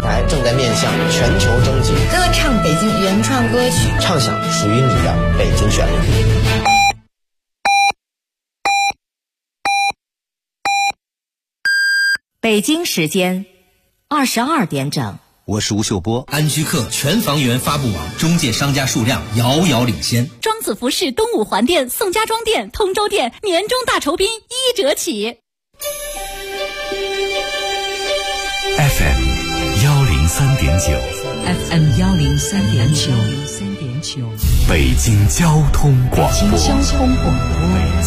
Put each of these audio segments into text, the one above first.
台正在面向全球征集歌唱北京原创歌曲， 唱响属于你的北京旋律。 北京时间22点整。 我是吴秀波。 安居客全房源发布网中介商家数量遥遥领先。 庄子服饰东五环店、宋家庄店、通州店年终大酬宾1折起。 FM 103.9 FM 103.9 北京交通广播。 北京交通广播。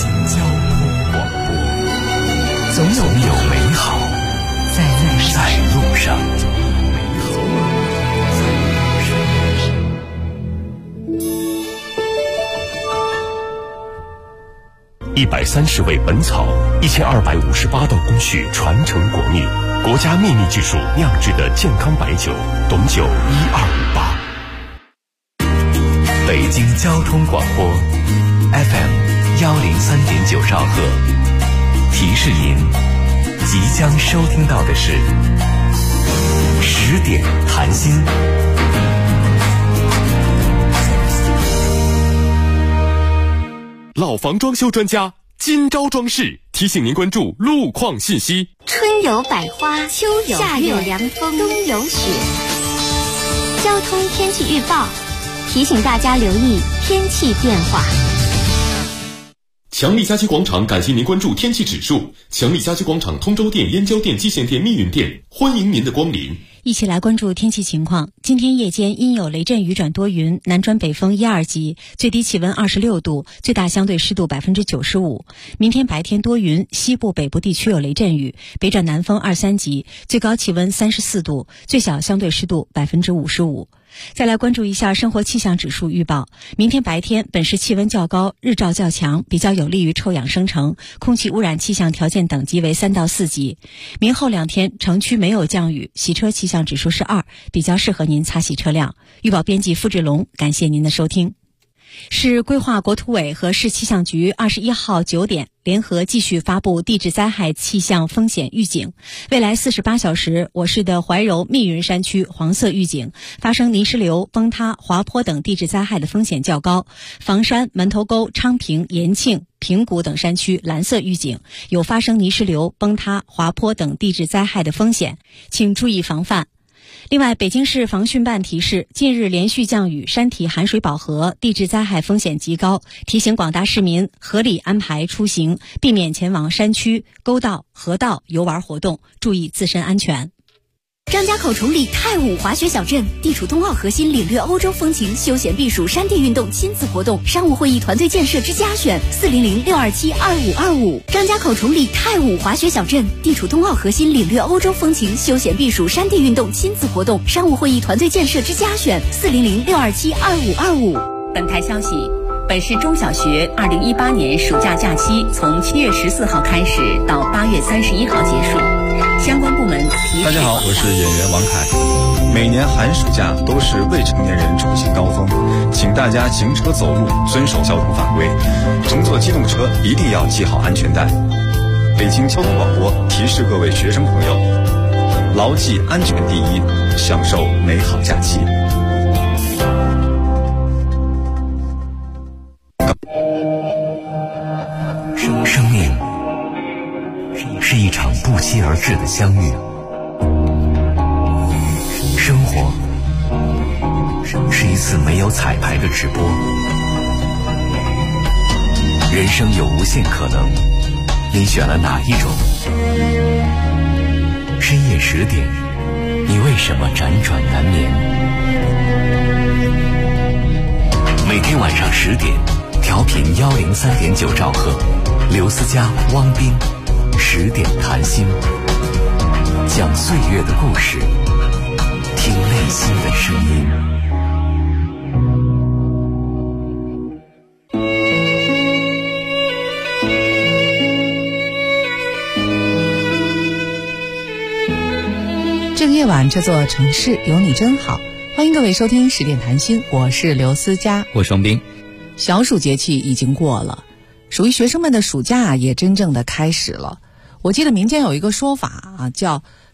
总有美好在路上。130味本草，1258道工序传承国秘，国家秘密技术酿制的健康白酒，董酒1258。北京交通广播 FM 103.9兆赫，提示您即将收听到的是10点谈心。老房装修专家今朝装饰提醒您关注路况信息。 春有百花，秋有夏有凉风，冬有雪。交通天气预报提醒大家留意天气变化。 强力家居广场感谢您关注天气指数。强力家居广场通州店、燕郊店、蓟县店、密云店，欢迎您的光临。 一起来关注天气情况。今天夜间阴有雷阵雨转多云，南转北风1、2级，最低气温26度，最大相对湿度95%。明天白天多云，西部北部地区有雷阵雨，北转南风2、3级，最高气温34度，最小相对湿度55%。再来关注一下生活气象指数预报。明天白天本市气温较高，日照较强，比较有利于臭氧生成，空气污染气象条件等级为3到4级。明后2天城区没有降雨，洗车气象指数是2，比较适合您擦洗车辆。预报编辑付志龙，感谢您的收听。市规划国土委和市气象局21号9点联合继续发布地质灾害气象风险预警。未来48小时，我市的怀柔、密云山区黄色预警，发生泥石流、崩塌、滑坡等地质灾害的风险较高；房山、门头沟、昌平、延庆、平谷等山区蓝色预警，有发生泥石流、崩塌、滑坡等地质灾害的风险，请注意防范。另外，北京市防汛办提示，近日连续降雨，山体含水饱和，地质灾害风险极高，提醒广大市民合理安排出行，避免前往山区、沟道、河道游玩活动，注意自身安全。 张家口崇礼太武滑雪小镇，地处冬奥核心，领略欧洲风情，休闲避暑，山地运动，亲子活动，商务会议团队建设之家选，400-627-2525。张家口崇礼太武滑雪小镇，地处冬奥核心，领略欧洲风情，休闲避暑，山地运动，亲子活动，商务会议团队建设之家选，400-627-2525。 本台消息，本市中小学2018年暑假假期从7月14号开始到8月31号结束。相关部门提示。 大家好，我是演员王凯。每年寒暑假都是未成年人出行高峰，请大家行车走路遵守交通法规，乘坐机动车一定要系好安全带。北京交通广播提示各位学生朋友，牢记安全第一，享受美好假期。 生命是一场不期而至的相遇，生活是一次没有彩排的直播，人生有无限可能，你选了哪一种？深夜10点，你为什么辗转难眠？每天晚上10点，调频103.9兆赫，刘思佳、汪斌10点谈心，讲岁月的故事，听内心的声音。 这个夜晚，这座城市有你真好。欢迎各位收听10点谈心，我是刘思佳， 我是王斌。 小暑节气已经过了，属于学生们的暑假也真正的开始了。我记得民间有一个说法啊，叫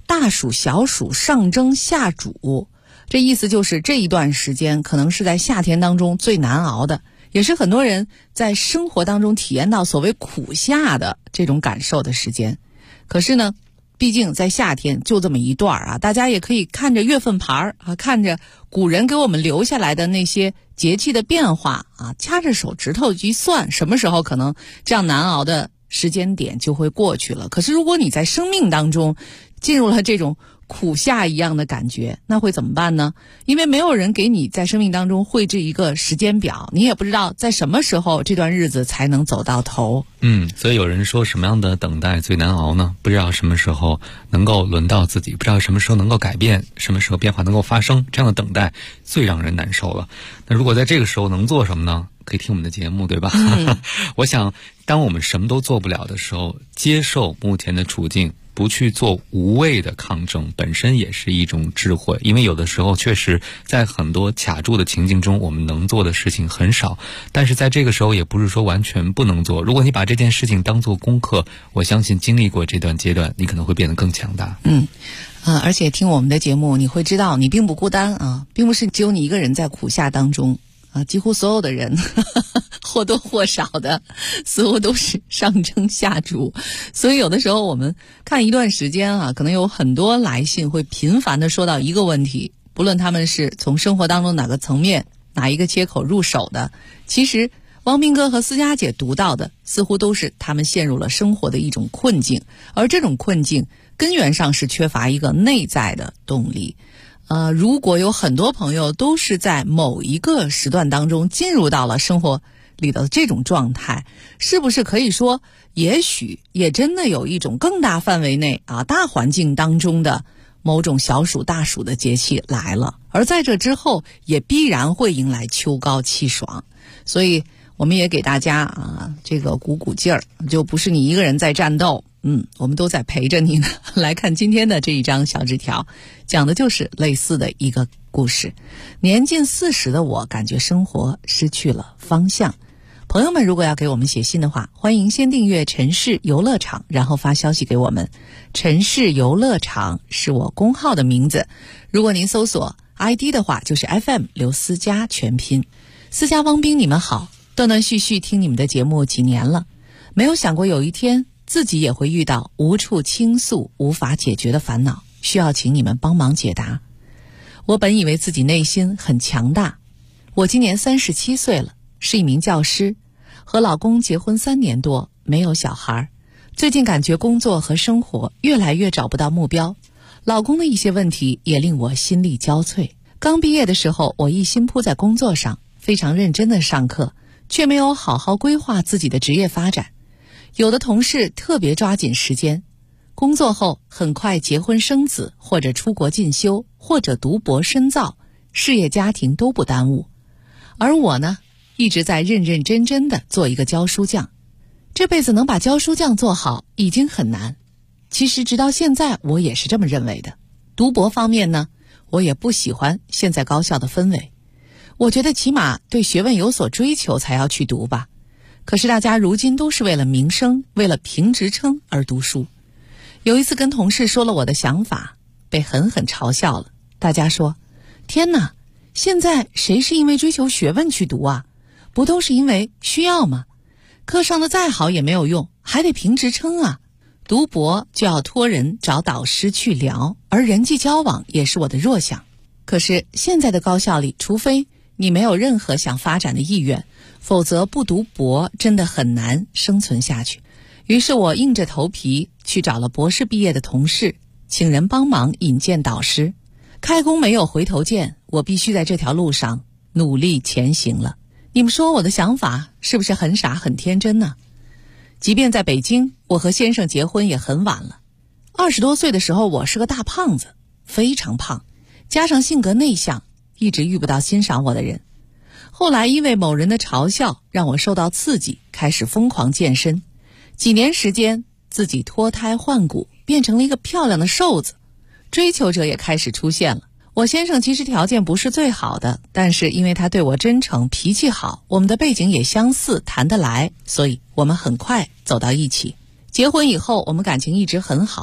大暑小暑上蒸下煮，这意思就是这一段时间可能是在夏天当中最难熬的，也是很多人在生活当中体验到所谓苦夏的这种感受的时间。可是呢，毕竟在夏天就这么一段啊，大家也可以看着月份牌啊，看着古人给我们留下来的那些节气的变化啊，掐着手指头一算，什么时候可能这样难熬的时间点就会过去了。可是如果你在生命当中进入了这种苦夏一样的感觉，那会怎么办呢？因为没有人给你在生命当中绘制一个时间表，你也不知道在什么时候这段日子才能走到头。 所以有人说什么样的等待最难熬呢？不知道什么时候能够轮到自己，不知道什么时候能够改变，什么时候变化能够发生，这样的等待最让人难受了。那如果在这个时候能做什么呢？可以听我们的节目，对吧？我想当我们什么都做不了的时候，接受目前的处境，不去做无谓的抗争，本身也是一种智慧。因为有的时候确实在很多卡住的情境中，我们能做的事情很少，但是在这个时候也不是说完全不能做。如果你把这件事情当做功课，我相信经历过这段阶段，你可能会变得更强大。 而且听我们的节目，你会知道你并不孤单啊，并不是只有你一个人在苦夏当中啊，几乎所有的人或多或少的似乎都是上蒸下煮。所以有的时候我们看一段时间啊，可能有很多来信会频繁的说到一个问题，不论他们是从生活当中哪个层面哪一个切口入手的，其实汪斌哥和思佳姐读到的似乎都是他们陷入了生活的一种困境，而这种困境根源上是缺乏一个内在的动力。如果有很多朋友都是在某一个时段当中进入到了生活里的这种状态，是不是可以说也许也真的有一种更大范围内大环境当中的某种小暑大暑的节气来了，而在这之后也必然会迎来秋高气爽。所以我们也给大家这个鼓鼓劲儿，就不是你一个人在战斗，我们都在陪着你呢。来看今天的这一张小纸条，讲的就是类似的一个故事。年近40的我感觉生活失去了方向。朋友们如果要给我们写信的话，欢迎先订阅城市游乐场，然后发消息给我们。城市游乐场是我公号的名字，如果您搜索 ID 的话，就是 FM 刘思佳全拼。思佳汪斌，你们好，断断续续听你们的节目几年了，没有想过有一天自己也会遇到无处倾诉无法解决的烦恼，需要请你们帮忙解答。我本以为自己内心很强大，我今年37岁了，是一名教师，和老公结婚3年多，没有小孩。最近感觉工作和生活越来越找不到目标，老公的一些问题也令我心力交瘁。刚毕业的时候，我一心扑在工作上，非常认真的上课，却没有好好规划自己的职业发展。有的同事特别抓紧时间，工作后很快结婚生子，或者出国进修，或者读博深造，事业家庭都不耽误。而我呢，一直在认认真真的做一个教书匠。这辈子能把教书匠做好已经很难，其实直到现在我也是这么认为的。读博方面呢，我也不喜欢现在高校的氛围，我觉得起码对学问有所追求才要去读吧。可是大家如今都是为了名声，为了评职称而读书。有一次跟同事说了我的想法，被狠狠嘲笑了。大家说，天哪，现在谁是因为追求学问去读啊？不都是因为需要吗？课上的再好也没有用，还得评职称啊。读博就要托人找导师去聊，而人际交往也是我的弱项。可是现在的高校里，除非你没有任何想发展的意愿，否则不读博真的很难生存下去。于是我硬着头皮去找了博士毕业的同事，请人帮忙引荐导师。开弓没有回头箭，我必须在这条路上努力前行了。你们说我的想法是不是很傻很天真呢？即便在北京，我和先生结婚也很晚了。20多岁的时候，我是个大胖子，非常胖，加上性格内向，一直遇不到欣赏我的人。后来因为某人的嘲笑，让我受到刺激，开始疯狂健身。几年时间，自己脱胎换骨，变成了一个漂亮的瘦子。追求者也开始出现了。我先生其实条件不是最好的，但是因为他对我真诚，脾气好，我们的背景也相似，谈得来，所以我们很快走到一起。结婚以后，我们感情一直很好。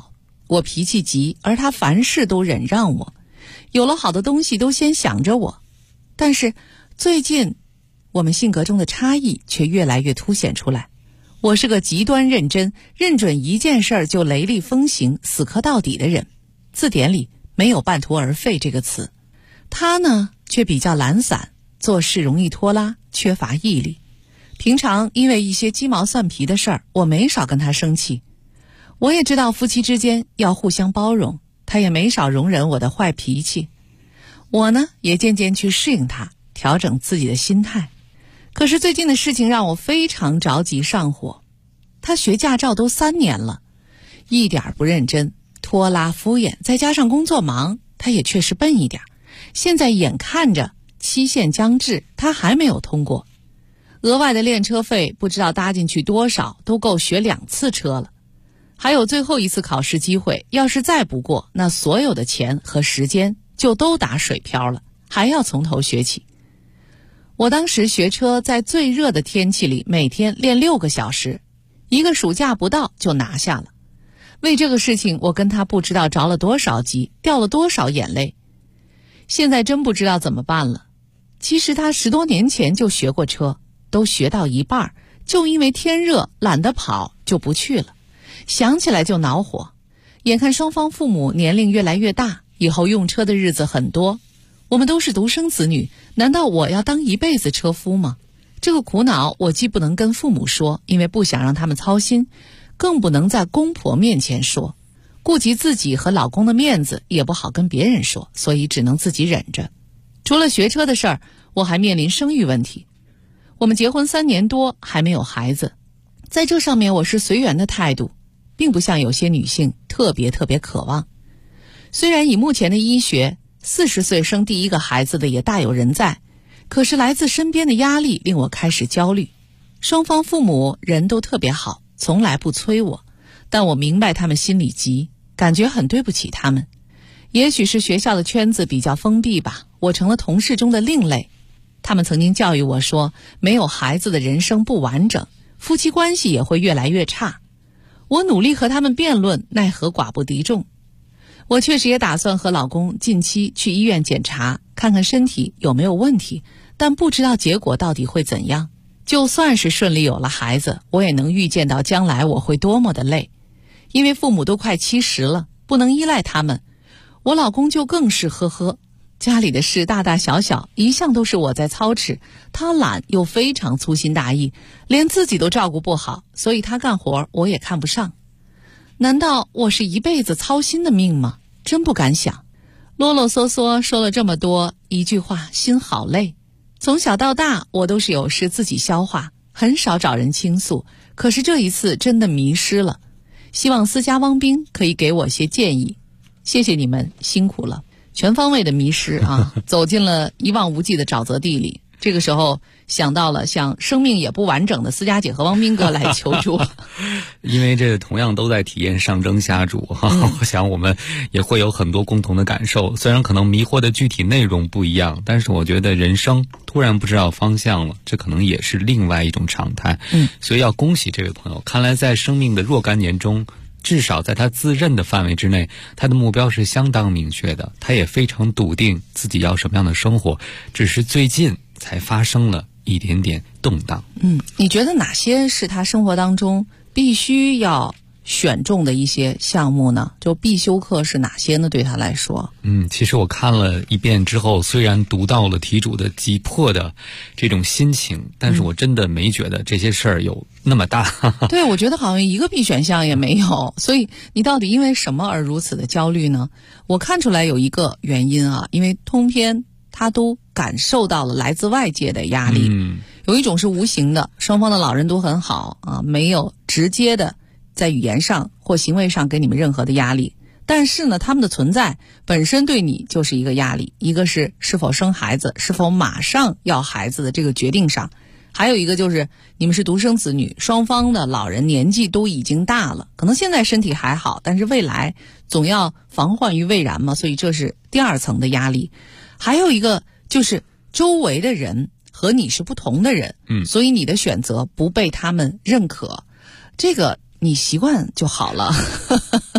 我脾气急，而他凡事都忍让我，有了好的东西都先想着我。但是最近我们性格中的差异却越来越凸显出来。我是个极端认真，认准一件事儿就雷厉风行，死磕到底的人，字典里没有半途而废这个词。他呢却比较懒散，做事容易拖拉，缺乏毅力。平常因为一些鸡毛蒜皮的事儿，我没少跟他生气。我也知道夫妻之间要互相包容，他也没少容忍我的坏脾气。我呢也渐渐去适应他，调整自己的心态。可是最近的事情让我非常着急上火。他学驾照都3年了，一点不认真，拖拉敷衍，再加上工作忙，他也确实笨一点。现在眼看着期限将至，他还没有通过。额外的练车费不知道搭进去多少，都够学2次车了。还有最后一次考试机会，要是再不过，那所有的钱和时间就都打水漂了，还要从头学起。我当时学车在最热的天气里，每天练6个小时，1个暑假不到就拿下了。为这个事情，我跟他不知道着了多少急，掉了多少眼泪。现在真不知道怎么办了。其实他10多年前就学过车，都学到一半，就因为天热懒得跑就不去了，想起来就恼火。眼看双方父母年龄越来越大，以后用车的日子很多，我们都是独生子女，难道我要当一辈子车夫吗？这个苦恼我既不能跟父母说，因为不想让他们操心，更不能在公婆面前说，顾及自己和老公的面子，也不好跟别人说，所以只能自己忍着。除了学车的事儿，我还面临生育问题。我们结婚3年多还没有孩子，在这上面我是随缘的态度，并不像有些女性特别渴望。虽然以目前的医学，40岁生第1个孩子的也大有人在，可是来自身边的压力令我开始焦虑。双方父母人都特别好，从来不催我，但我明白他们心里急，感觉很对不起他们。也许是学校的圈子比较封闭吧，我成了同事中的另类。他们曾经教育我说，没有孩子的人生不完整，夫妻关系也会越来越差。我努力和他们辩论，奈何寡不敌众。我确实也打算和老公近期去医院检查，看看身体有没有问题，但不知道结果到底会怎样。就算是顺利有了孩子，我也能预见到将来我会多么的累。因为父母都快70了，不能依赖他们。我老公就更是家里的事大大小小一向都是我在操持，他懒又非常粗心大意，连自己都照顾不好，所以他干活我也看不上。难道我是一辈子操心的命吗？真不敢想。啰啰嗦嗦说了这么多，一句话，心好累。从小到大我都是有事自己消化，很少找人倾诉，可是这一次真的迷失了。希望私家汪冰可以给我些建议。谢谢你们，辛苦了。全方位的迷失啊，走进了一望无际的沼泽地里。这个时候想到了像生命也不完整的思佳姐和汪斌哥来求助。 因为这同样都在体验上蒸下煮哈，我想我们也会有很多共同的感受。虽然可能迷惑的具体内容不一样，但是我觉得人生突然不知道方向了，这可能也是另外一种常态。所以要恭喜这位朋友，看来在生命的若干年中，至少在他自认的范围之内，他的目标是相当明确的，他也非常笃定自己要什么样的生活，只是最近才发生了一点点动荡。 你觉得哪些是他生活当中必须要选中的一些项目呢？就必修课是哪些呢？对他来说， 其实我看了一遍之后，虽然读到了题主的急迫的这种心情，但是我真的没觉得这些事儿有那么大。 对，我觉得好像一个必选项也没有。所以你到底因为什么而如此的焦虑呢？我看出来有一个原因啊，因为通篇他都感受到了来自外界的压力。有一种是无形的，双方的老人都很好啊，没有直接的在语言上或行为上给你们任何的压力，但是呢，他们的存在本身对你就是一个压力。一个是否生孩子，是否马上要孩子的这个决定上，还有一个就是你们是独生子女，双方的老人年纪都已经大了，可能现在身体还好，但是未来总要防患于未然嘛，所以这是第二层的压力。还有一个就是周围的人和你是不同的人，所以你的选择不被他们认可，这个你习惯就好了。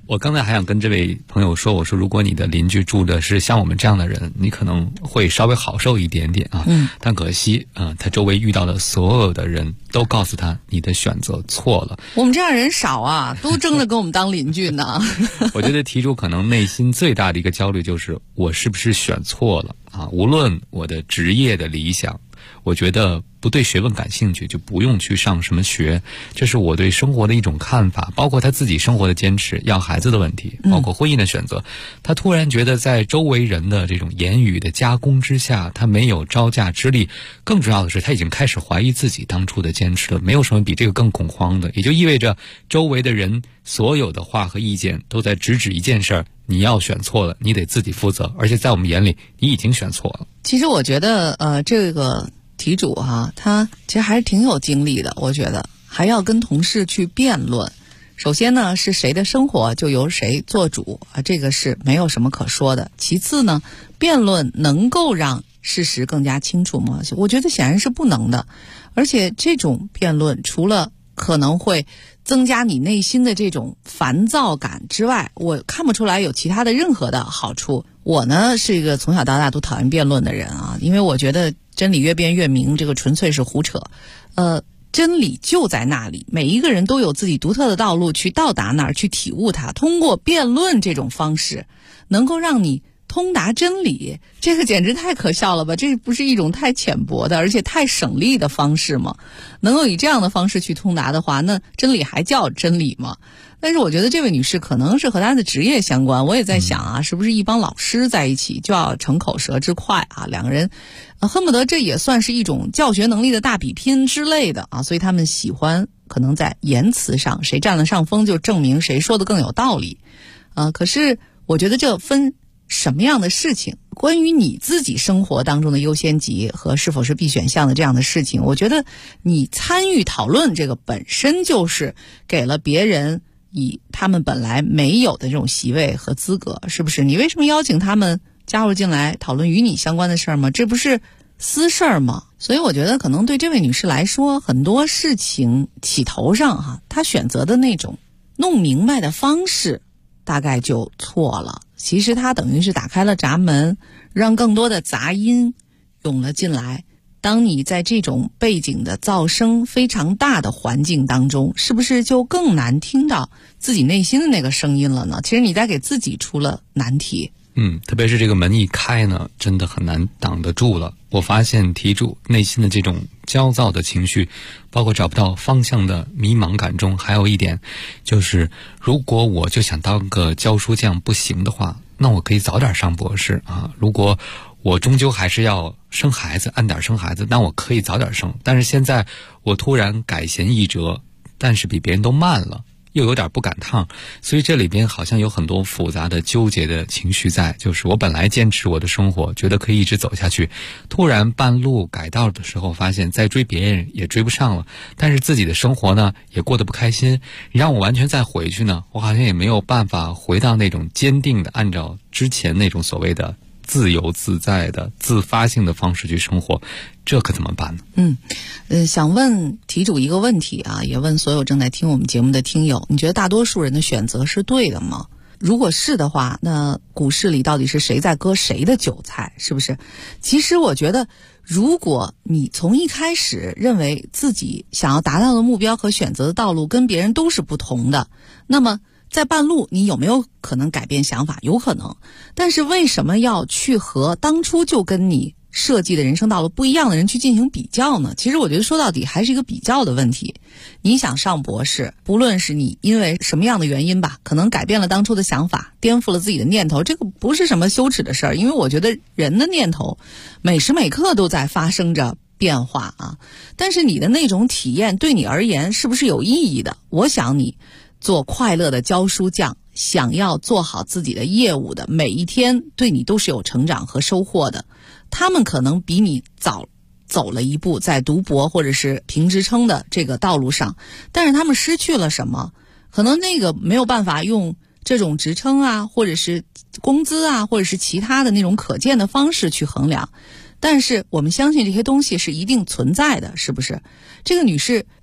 我刚才还想跟这位朋友说，我说如果你的邻居住的是像我们这样的人，你可能会稍微好受一点点啊。但可惜他周围遇到的所有的人都告诉他你的选择错了。 我们这样人少啊，都争着跟我们当邻居呢。 我觉得题主可能内心最大的一个焦虑就是我是不是选错了啊？无论我的职业的理想，我觉得不对学问感兴趣就不用去上什么学，这是我对生活的一种看法。包括他自己生活的坚持，要孩子的问题，包括婚姻的选择，他突然觉得在周围人的这种言语的加工之下，他没有招架之力。更重要的是，他已经开始怀疑自己当初的坚持了。没有什么比这个更恐慌的，也就意味着周围的人所有的话和意见都在直指一件事儿：你要选错了，你得自己负责。而且在我们眼里，你已经选错了。 其实我觉得这个题主他其实还是挺有精力的。我觉得还要跟同事去辩论。首先呢，是谁的生活就由谁做主这个是没有什么可说的。其次呢，辩论能够让事实更加清楚吗？我觉得显然是不能的。而且这种辩论除了可能会增加你内心的这种烦躁感之外，我看不出来有其他的任何的好处。我呢是一个从小到大都讨厌辩论的人因为我觉得真理越辩越明，这个纯粹是胡扯。真理就在那里，每一个人都有自己独特的道路去到达那儿，去体悟它。通过辩论这种方式，能够让你通达真理，这个简直太可笑了吧？这不是一种太浅薄的而且太省力的方式吗？能够以这样的方式去通达的话，那真理还叫真理吗？但是我觉得这位女士可能是和她的职业相关。我也在想是不是一帮老师在一起就要逞口舌之快两个人恨不得这也算是一种教学能力的大比拼之类的所以他们喜欢可能在言辞上谁占了上风，就证明谁说的更有道理可是我觉得这分什么样的事情，关于你自己生活当中的优先级和是否是必选项的这样的事情，我觉得你参与讨论这个本身就是给了别人以他们本来没有的这种席位和资格，是不是？你为什么邀请他们加入进来讨论与你相关的事儿吗？这不是私事儿吗？所以我觉得可能对这位女士来说，很多事情起头上她选择的那种弄明白的方式大概就错了。其实她等于是打开了闸门，让更多的杂音涌了进来。当你在这种背景的噪声非常大的环境当中，是不是就更难听到自己内心的那个声音了呢？其实你在给自己出了难题。 特别是这个门一开呢，真的很难挡得住了。我发现题主内心的这种焦躁的情绪，包括找不到方向的迷茫感中，还有一点就是，如果我就想当个教书匠不行的话，那我可以早点上博士如果我终究还是要生孩子，按点生孩子，那我可以早点生。但是现在我突然改弦易辙，但是比别人都慢了，又有点不赶趟，所以这里边好像有很多复杂的纠结的情绪在。就是我本来坚持我的生活，觉得可以一直走下去，突然半路改道的时候，发现再追别人也追不上了，但是自己的生活呢也过得不开心。你让我完全再回去呢，我好像也没有办法回到那种坚定的按照之前那种所谓的自由自在的自发性的方式去生活，这可怎么办呢？ 想问题主一个问题也问所有正在听我们节目的听友，你觉得大多数人的选择是对的吗？如果是的话，那股市里到底是谁在割谁的韭菜，是不是？其实我觉得，如果你从一开始认为自己想要达到的目标和选择的道路跟别人都是不同的，那么在半路你有没有可能改变想法？有可能。但是为什么要去和当初就跟你设计的人生道路不一样的人去进行比较呢？其实我觉得说到底还是一个比较的问题。你想上博士，不论是你因为什么样的原因吧，可能改变了当初的想法，颠覆了自己的念头，这个不是什么羞耻的事儿，因为我觉得人的念头每时每刻都在发生着变化但是你的那种体验对你而言是不是有意义的？我想你做快乐的教书匠，想要做好自己的业务的每一天，对你都是有成长和收获的。他们可能比你早走了一步，在读博或者是评职称的这个道路上，但是他们失去了什么？可能那个没有办法用这种职称或者是工资或者是其他的那种可见的方式去衡量。但是我们相信这些东西是一定存在的，是不是？这个女士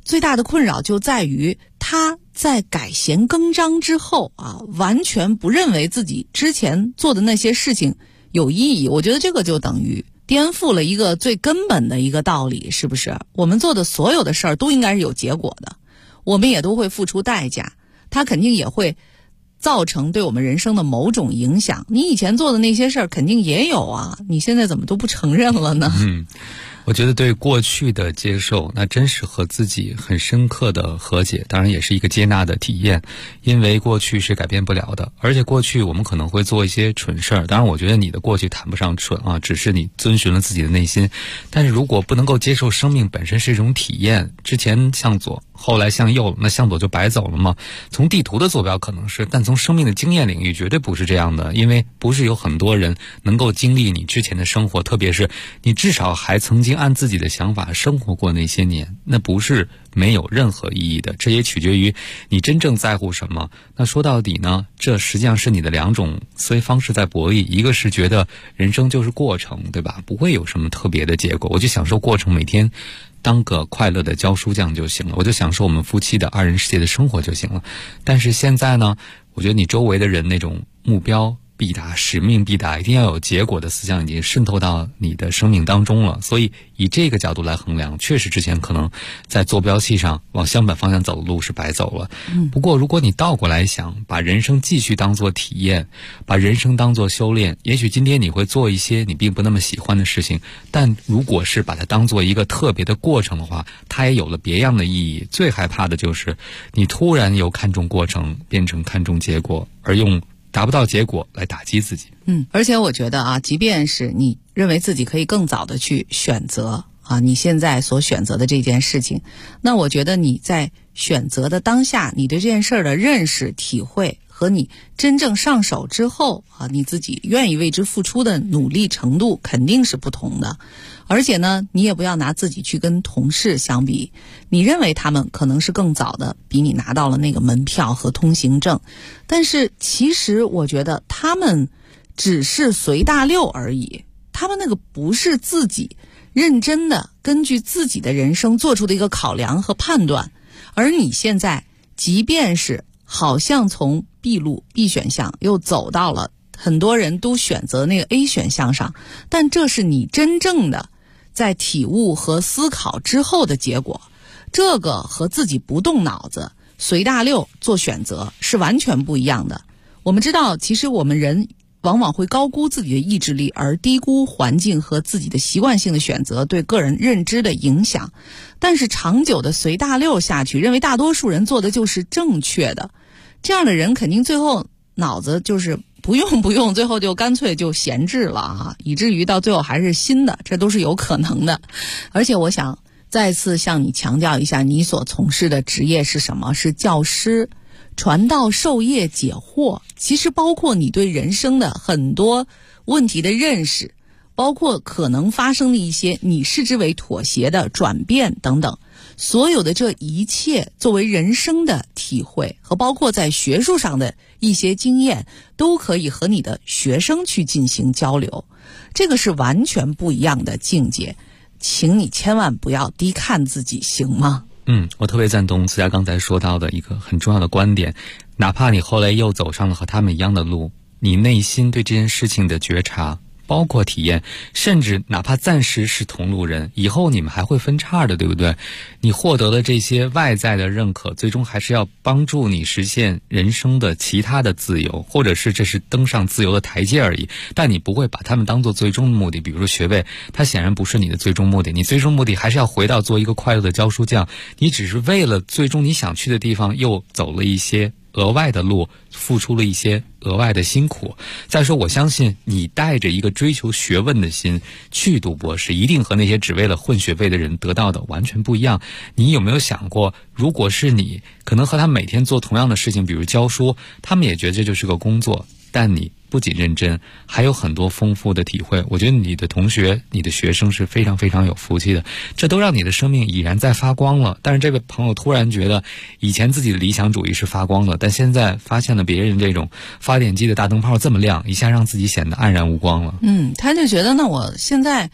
最大的困扰就在于他在改弦更张之后完全不认为自己之前做的那些事情有意义。我觉得这个就等于颠覆了一个最根本的一个道理，是不是？我们做的所有的事儿都应该是有结果的，我们也都会付出代价，它肯定也会造成对我们人生的某种影响。你以前做的那些事儿肯定也有啊，你现在怎么都不承认了呢？ 我觉得对过去的接受，那真是和自己很深刻的和解，当然也是一个接纳的体验，因为过去是改变不了的，而且过去我们可能会做一些蠢事儿，当然我觉得你的过去谈不上蠢只是你遵循了自己的内心。但是如果不能够接受生命本身是一种体验，之前向左后来向右，那向左就白走了吗？从地图的坐标可能是，但从生命的经验领域绝对不是这样的，因为不是有很多人能够经历你之前的生活，特别是你至少还曾经按自己的想法生活过那些年，那不是没有任何意义的，这也取决于你真正在乎什么。那说到底呢，这实际上是你的两种思维方式在博弈，一个是觉得人生就是过程，对吧？不会有什么特别的结果，我就享受过程，每天当个快乐的教书匠就行了，我就享受我们夫妻的二人世界的生活就行了。但是现在呢，我觉得你周围的人那种目标必达、使命必达、一定要有结果的思想已经渗透到你的生命当中了，所以以这个角度来衡量，确实之前可能在坐标系上往相反方向走的路是白走了。不过如果你倒过来想，把人生继续当作体验，把人生当作修炼，也许今天你会做一些你并不那么喜欢的事情，但如果是把它当作一个特别的过程的话，它也有了别样的意义。最害怕的就是你突然由看重过程变成看重结果，而用达不到结果来打击自己。 而且我觉得即便是你认为自己可以更早的去选择你现在所选择的这件事情，那我觉得你在选择的当下，你对这件事儿的认识、体会和你真正上手之后你自己愿意为之付出的努力程度肯定是不同的。而且呢，你也不要拿自己去跟同事相比，你认为他们可能是更早的比你拿到了那个门票和通行证，但是其实我觉得他们只是随大溜而已，他们那个不是自己认真的根据自己的人生做出的一个考量和判断。而你现在即便是好像从 B 路 B 选项又走到了很多人都选择那个 A 选项上，但这是你真正的在体悟和思考之后的结果，这个和自己不动脑子随大溜做选择是完全不一样的。我们知道，其实我们人往往会高估自己的意志力，而低估环境和自己的习惯性的选择对个人认知的影响。但是长久的随大溜下去，认为大多数人做的就是正确的，这样的人肯定最后脑子就是不用，最后就干脆就闲置了以至于到最后还是新的，这都是有可能的。而且我想再次向你强调一下，你所从事的职业是什么？是教师，传道授业解惑，其实包括你对人生的很多问题的认识，包括可能发生的一些你视之为妥协的转变等等，所有的这一切作为人生的体会和包括在学术上的一些经验，都可以和你的学生去进行交流，这个是完全不一样的境界，请你千万不要低看自己，行吗？ 我特别赞同思佳刚才说到的一个很重要的观点，哪怕你后来又走上了和他们一样的路，你内心对这件事情的觉察，包括体验，甚至哪怕暂时是同路人，以后你们还会分叉的，对不对？你获得的这些外在的认可，最终还是要帮助你实现人生的其他的自由，或者是这是登上自由的台阶而已，但你不会把他们当做最终的目的。比如说学位，它显然不是你的最终目的，你最终目的还是要回到做一个快乐的教书匠，你只是为了最终你想去的地方又走了一些额外的路，付出了一些额外的辛苦。再说我相信你带着一个追求学问的心去读博士，一定和那些只为了混学位的人得到的完全不一样。你有没有想过，如果是你，可能和他每天做同样的事情，比如教书，他们也觉得这就是个工作，但你不仅认真，还有很多丰富的体会。我觉得你的同学，你的学生是非常非常有福气的，这都让你的生命已然在发光了。但是这位朋友突然觉得以前自己的理想主义是发光了，但现在发现了别人这种发电机的大灯泡这么亮，一下让自己显得黯然无光了。 他就觉得呢，我现在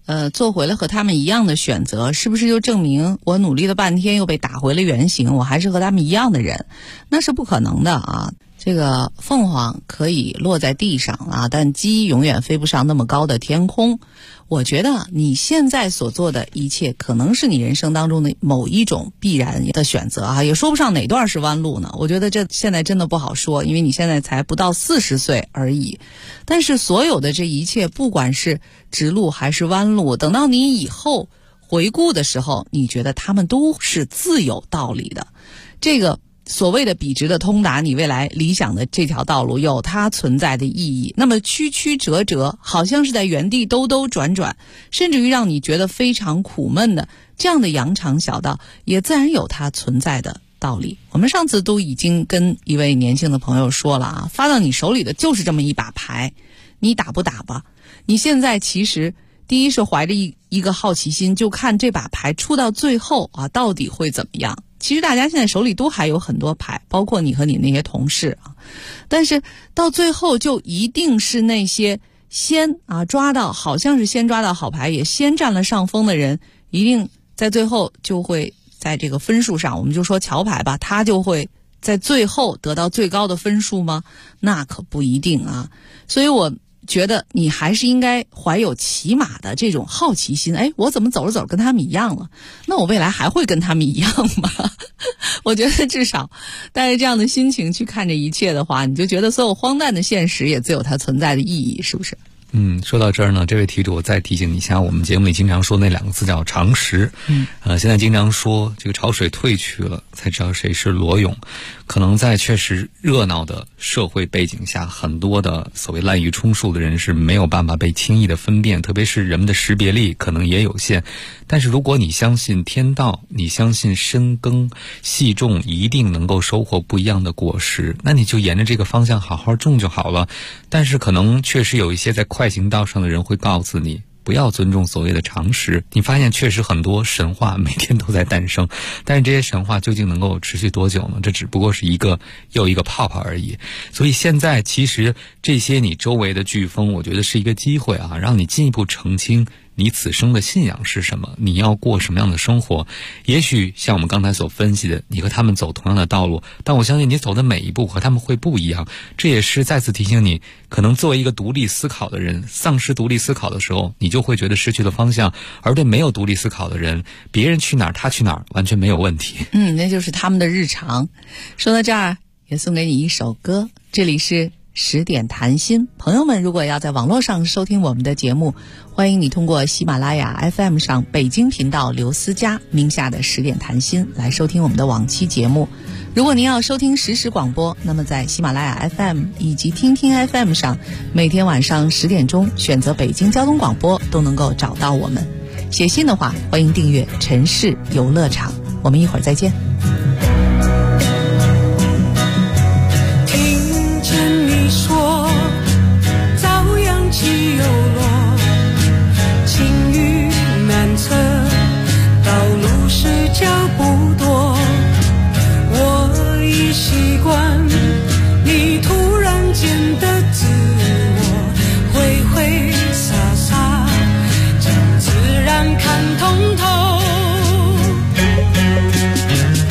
做回了和他们一样的选择，是不是就证明我努力了半天又被打回了原形，我还是和他们一样的人？那是不可能的啊。这个凤凰可以落在地上啊，但鸡永远飞不上那么高的天空。我觉得你现在所做的一切可能是你人生当中的某一种必然的选择啊，也说不上哪段是弯路呢。我觉得这现在真的不好说，因为你现在才不到40岁而已。但是所有的这一切，不管是直路还是弯路，等到你以后回顾的时候，你觉得他们都是自有道理的。这个所谓的笔直的通达你未来理想的这条道路有它存在的意义，那么曲曲折折，好像是在原地兜兜转转，甚至于让你觉得非常苦闷的这样的羊肠小道，也自然有它存在的道理。我们上次都已经跟一位年轻的朋友说了啊，发到你手里的就是这么一把牌，你打不打吧？你现在其实第一是怀着一个好奇心，就看这把牌出到最后啊，到底会怎么样。其实大家现在手里都还有很多牌，包括你和你那些同事啊，但是到最后就一定是那些先抓到，好像是先抓到好牌，也先占了上风的人，一定在最后就会在这个分数上，我们就说桥牌吧，他就会在最后得到最高的分数吗？那可不一定啊。所以我觉得你还是应该怀有起码的这种好奇心。我怎么走着走着跟他们一样了？那我未来还会跟他们一样吗？我觉得至少带着这样的心情去看这一切的话，你就觉得所有荒诞的现实也自有它存在的意义，是不是？ 说到这儿呢，这位题主我再提醒你一下，我们节目里经常说那2个字叫常识。现在经常说这个潮水退去了才知道谁是裸泳，可能在确实热闹的社会背景下，很多的所谓滥竽充数的人是没有办法被轻易的分辨，特别是人们的识别力可能也有限。但是如果你相信天道，你相信深耕细种一定能够收获不一样的果实，那你就沿着这个方向好好种就好了。但是可能确实有一些在快行道上的人会告诉你，不要尊重所谓的常识。你发现确实很多神话每天都在诞生，但是这些神话究竟能够持续多久呢？这只不过是一个又一个泡泡而已。所以现在其实这些你周围的飓风，我觉得是一个机会啊，让你进一步澄清你此生的信仰是什么，你要过什么样的生活。也许像我们刚才所分析的，你和他们走同样的道路，但我相信你走的每一步和他们会不一样。这也是再次提醒你，可能作为一个独立思考的人，丧失独立思考的时候，你就会觉得失去了方向。而对没有独立思考的人，别人去哪儿他去哪儿完全没有问题。 那就是他们的日常。说到这儿也送给你一首歌，这里是10点谈心。朋友们如果要在网络上收听我们的节目，欢迎你通过喜马拉雅 FM 上北京频道刘思佳名下的10点谈心来收听我们的往期节目。如果您要收听实时广播，那么在喜马拉雅 FM 以及听听 FM 上，每天晚上10点钟选择北京交通广播都能够找到我们。写信的话，欢迎订阅城市游乐场。我们一会儿再见。 听见你说朝阳起又落，晴雨难测，道路是脚不多，我已习惯你突然间的自我，挥挥洒洒将自然看通透。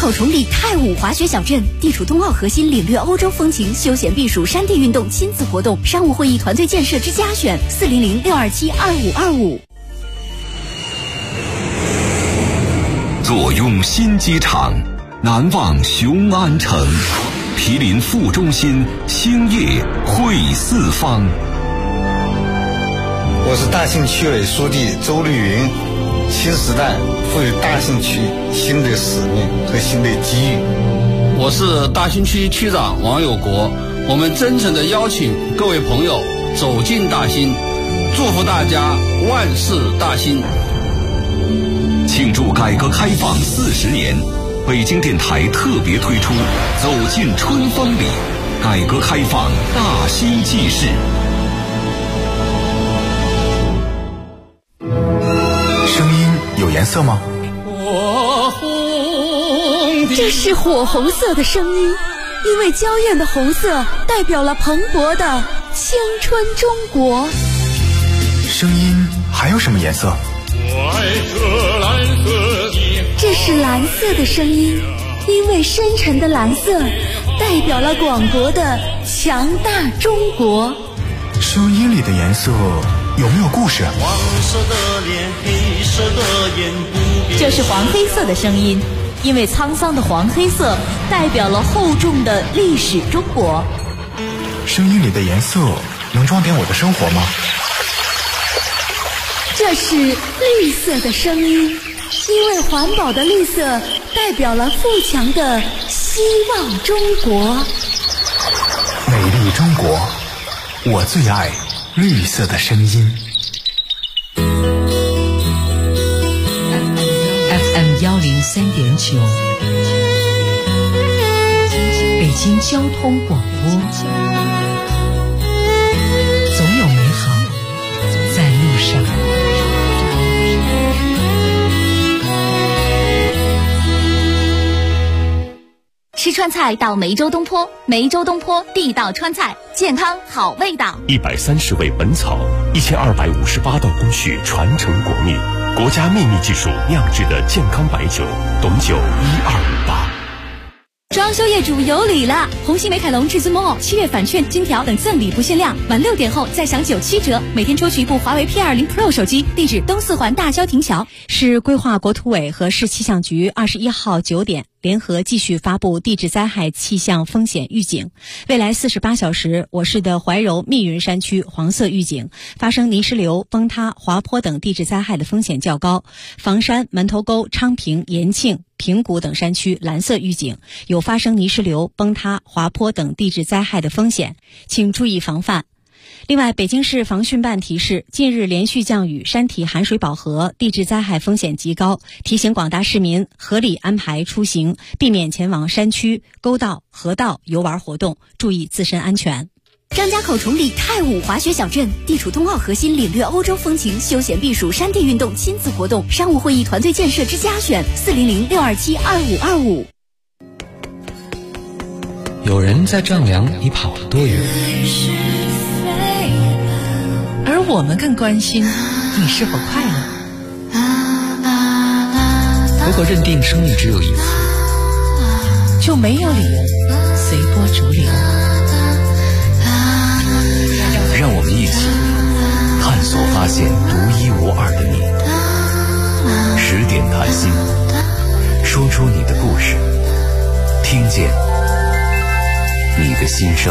口崇礼泰武滑雪小镇，地处冬奥核心，领略欧洲风情，休闲避暑山地运动亲子活动，商务会议团队建设之家选400-627-2525。 坐拥新机场，难忘雄安城，毗邻副中心，兴业汇四方。 我是大兴区委书记周绿云。新时代赋予大兴区新的使命和新的机遇。 我是大兴区区长王有国，我们真诚地邀请各位朋友走进大兴，祝福大家万事大兴。 庆祝改革开放40年，北京电台特别推出走进春风里，改革开放大兴纪事。 有颜色吗？ 这是火红色的声音，因为娇艳的红色代表了蓬勃的青春中国。 声音还有什么颜色？ 这是蓝色的声音，因为深沉的蓝色代表了广博的强大中国。 声音里的颜色有没有故事？ 黄色的脸，黑色的眼，不变。 这是黄黑色的声音，因为沧桑的黄黑色代表了厚重的历史中国。 声音里的颜色能装点我的生活吗？ 这是绿色的声音，因为环保的绿色代表了富强的希望中国。 美丽中国，我最爱绿色的声音。 FM 103.9，北京交通广播，总有美好在路上。 吃川菜到梅州东坡，梅州东坡地道川菜，健康好味道。 130味本草，1258道工序传承国秘，国家秘密技术酿制的健康白酒，董酒1258。 装修业主有礼了！红星美凯龙至尊 Mall 7月返券、金条等赠礼不限量，晚6点后再享97折，每天抽取一部华为 P20 Pro 手机。地址东四环大郊亭桥。 市规划国土委和市气象局21号9点联合继续发布地质灾害气象风险预警。未来48小时，我市的怀柔、密云山区黄色预警，发生泥石流、崩塌、滑坡等地质灾害的风险较高。房山、门头沟、昌平、延庆、平谷等山区蓝色预警，有发生泥石流、崩塌、滑坡等地质灾害的风险，请注意防范。另外，北京市防汛办提示，近日连续降雨，山体含水饱和，地质灾害风险极高，提醒广大市民合理安排出行，避免前往山区、沟道、河道游玩活动，注意自身安全。 张家口崇礼泰武滑雪小镇，地处冬奥核心，领略欧洲风情，休闲避暑山地运动亲子活动，商务会议团队建设之家选400-627-2525。 有人在丈量你跑了多远， 而我们更关心你是否快乐。 如果认定生命只有一次， 就没有理由随波逐流。 让我们一起探索发现独一无二的你。10点谈心，说出你的故事，听见你的心声。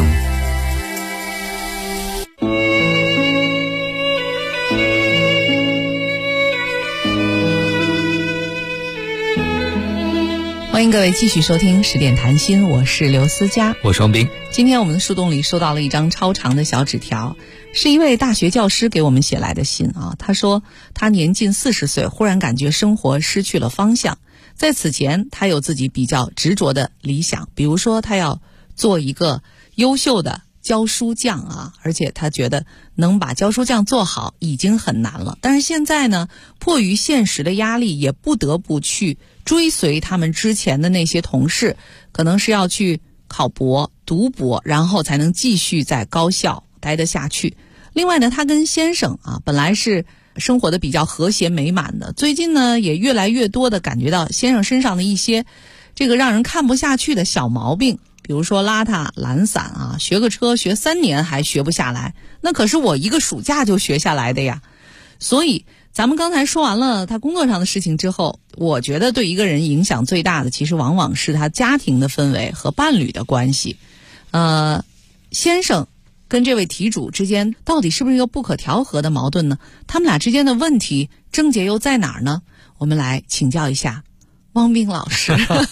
欢迎各位继续收听10点谈心，我是刘思佳， 我是王斌。 今天我们的树洞里收到了一张超长的小纸条，是一位大学教师给我们写来的信啊。他说他年近40岁，忽然感觉生活失去了方向。在此前他有自己比较执着的理想，比如说他要做一个优秀的教书匠啊，而且他觉得能把教书匠做好已经很难了。但是现在呢，迫于现实的压力，也不得不去追随他们之前的那些同事，可能是要去考博、读博，然后才能继续在高校待得下去。另外呢，他跟先生啊，本来是生活的比较和谐美满的，最近呢，也越来越多的感觉到先生身上的一些这个让人看不下去的小毛病，比如说邋遢、懒散啊，学个车学3年还学不下来，那可是我一个暑假就学下来的呀。所以咱们刚才说完了他工作上的事情之后，我觉得对一个人影响最大的其实往往是他家庭的氛围和伴侣的关系。先生跟这位题主之间到底是不是一个不可调和的矛盾呢？他们俩之间的问题症结又在哪儿呢？我们来请教一下汪斌老师。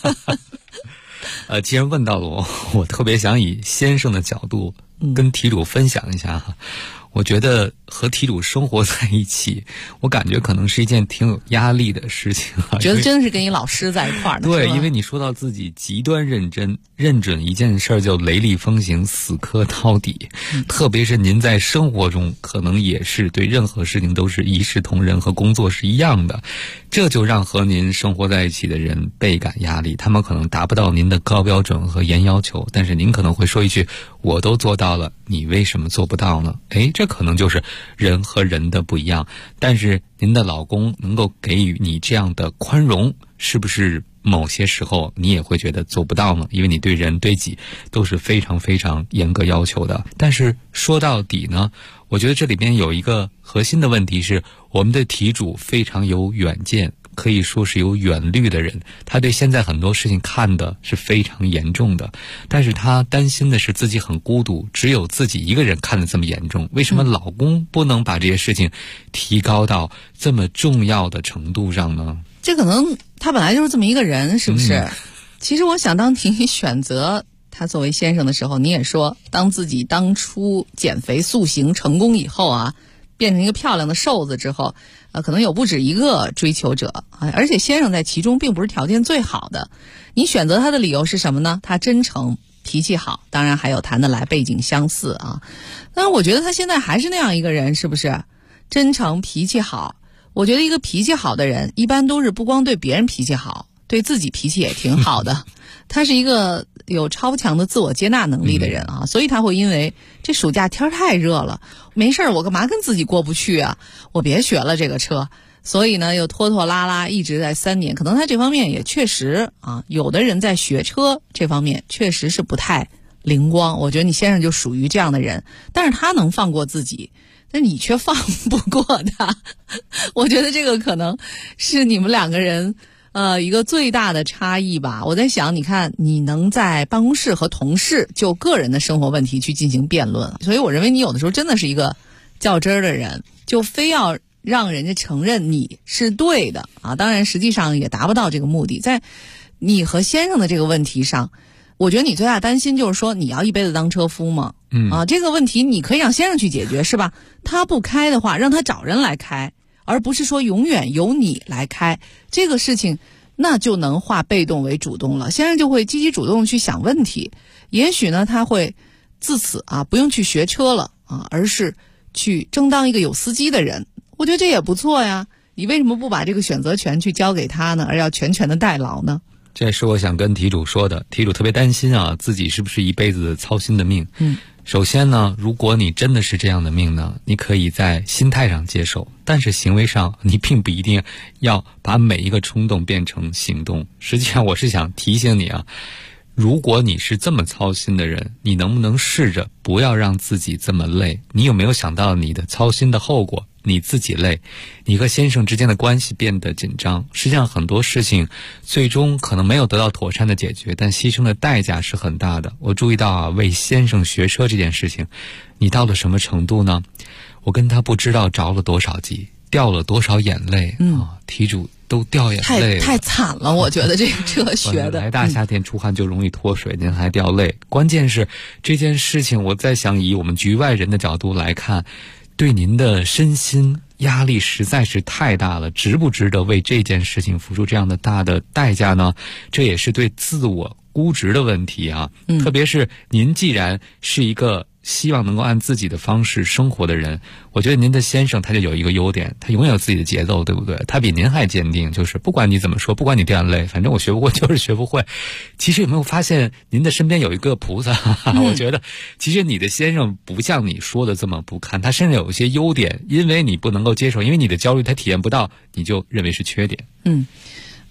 既然问到了我特别想以先生的角度跟题主分享一下哈。我觉得和题主生活在一起，我感觉可能是一件挺有压力的事情啊。 觉得真的是跟一老师在一块儿的。 对，因为你说到自己极端认真，认准一件事儿就雷厉风行，死磕到底。特别是您在生活中可能也是对任何事情都是一视同仁，和工作是一样的，这就让和您生活在一起的人倍感压力。他们可能达不到您的高标准和严要求，但是您可能会说一句：我都做到了，你为什么做不到呢？这可能就是人和人的不一样。但是您的老公能够给予你这样的宽容，是不是某些时候你也会觉得做不到呢？因为你对人对己都是非常非常严格要求的。但是说到底呢，我觉得这里边有一个核心的问题是，我们的题主非常有远见，可以说是有远虑的人，他对现在很多事情看的是非常严重的，但是他担心的是自己很孤独，只有自己一个人看得这么严重。为什么老公不能把这些事情提高到这么重要的程度上呢？ 这可能他本来就是这么一个人，是不是？其实我想当你选择他作为先生的时候，你也说，当自己当初减肥塑形成功以后啊，变成一个漂亮的瘦子之后，可能有不止一个追求者，而且先生在其中并不是条件最好的。你选择他的理由是什么呢？他真诚，脾气好，当然还有谈得来，背景相似啊。但是我觉得他现在还是那样一个人，是不是？真诚，脾气好。我觉得一个脾气好的人，一般都是不光对别人脾气好，对自己脾气也挺好的。他是一个有超强的自我接纳能力的人啊，所以他会因为这暑假天太热了，没事我干嘛跟自己过不去啊？我别学了这个车，所以呢又拖拖拉拉一直在3年。可能他这方面也确实啊，有的人在学车这方面确实是不太灵光。我觉得你先生就属于这样的人，但是他能放过自己，但你却放不过他。我觉得这个可能是你们两个人一个最大的差异吧。我在想，你看你能在办公室和同事就个人的生活问题去进行辩论，所以我认为你有的时候真的是一个较真儿的人，就非要让人家承认你是对的啊。当然实际上也达不到这个目的。在你和先生的这个问题上，我觉得你最大担心就是说，你要一辈子当车夫吗？这个问题你可以让先生去解决，是吧？他不开的话，让他找人来开，而不是说永远由你来开。这个事情那就能化被动为主动了，先生就会积极主动去想问题。也许呢，他会自此不用去学车了而是去争当一个有司机的人。我觉得这也不错呀。你为什么不把这个选择权去交给他呢，而要全权的代劳呢？ 这是我想跟题主说的。题主特别担心自己是不是一辈子操心的命。首先呢，如果你真的是这样的命呢，你可以在心态上接受，但是行为上你并不一定要把每一个冲动变成行动。实际上我是想提醒你如果你是这么操心的人，你能不能试着不要让自己这么累？你有没有想到你的操心的后果？你自己累，你和先生之间的关系变得紧张，实际上很多事情最终可能没有得到妥善的解决，但牺牲的代价是很大的。我注意到为先生学车这件事情，你到了什么程度呢？我跟他不知道着了多少急，掉了多少眼泪题主都掉眼泪了， 太惨了。我觉得这个车学的来大夏天出汗就容易脱水，您还掉泪。关键是这件事情，我在想以我们局外人的角度来看，对您的身心压力实在是太大了，值不值得为这件事情付出这样的大的代价呢？这也是对自我估值的问题特别是您既然是一个希望能够按自己的方式生活的人，我觉得您的先生他就有一个优点，他永远有自己的节奏，对不对？他比您还坚定，就是不管你怎么说，不管你掉眼泪，反正我学不过就是学不会。其实有没有发现您的身边有一个菩萨我觉得其实你的先生不像你说的这么不堪，他身上有一些优点，因为你不能够接受，因为你的焦虑他体验不到，你就认为是缺点。